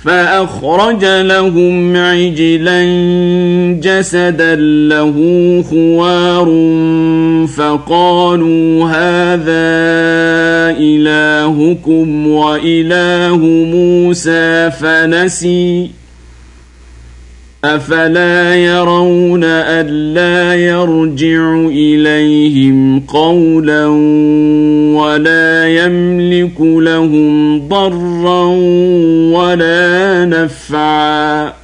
فأخرج لهم عجلا جسدا له خوار فقالوا هذا إلهكم وإله موسى فنسي أفلا يرون ألا يرجع إليهم قولا ولا يملك لهم ضرا ولا نفعا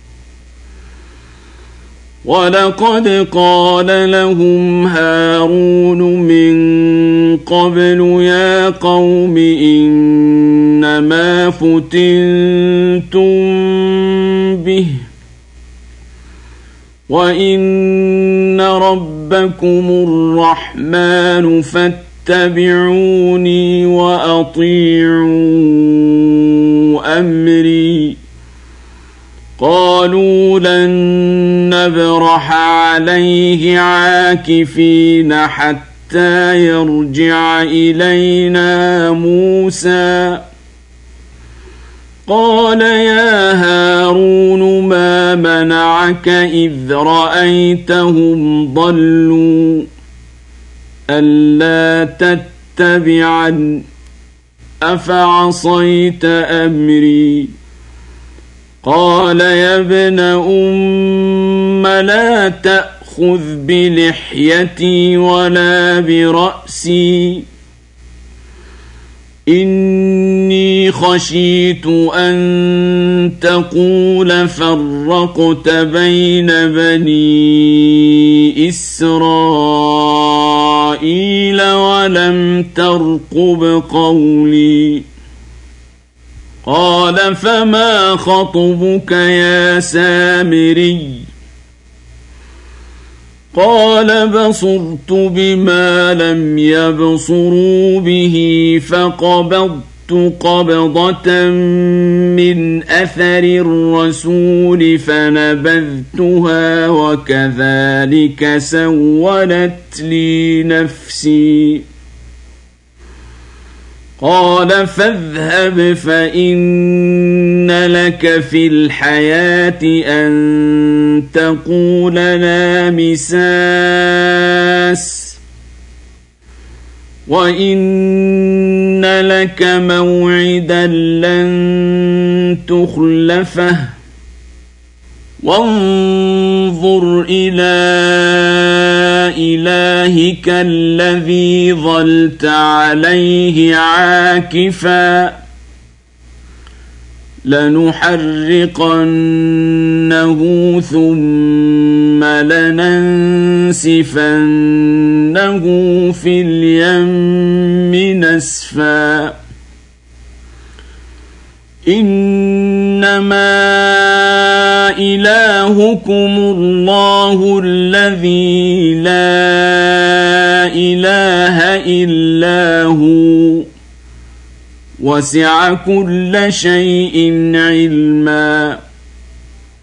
ولقد قال لهم هارون من قبل يا قوم إنما فتنتم به وإن ربكم الرحمن فاتبعوني وأطيعوا أمري قالوا لن نبرح عليه عاكفين حتى يرجع إلينا موسى قال يا هارون ما منعك إذ رأيتهم ضلوا ألا تتبعن أفعصيت أمري قال يا ابن لا تأخذ بلحيتي ولا برأسي إني خشيت أن تقول فرقت بين بني إسرائيل ولم ترقب قولي قال فما خطبك يا سامري قال بصرت بما لم يبصروا به فقبضت قبضة من أثر الرسول فنبذتها وكذلك سولت لي نفسي قال فاذهب فإن لك في الحياة أن تقول لا مساس وإن لك موعدا لن تخلفه وانظر إلى إلهك الذي ظلت عليه عاكفا لنحرقنه ثم لننسفنه في اليم نسفا إنما إلهكم الله الذي لا إله إلا هو وسع كل شيء علما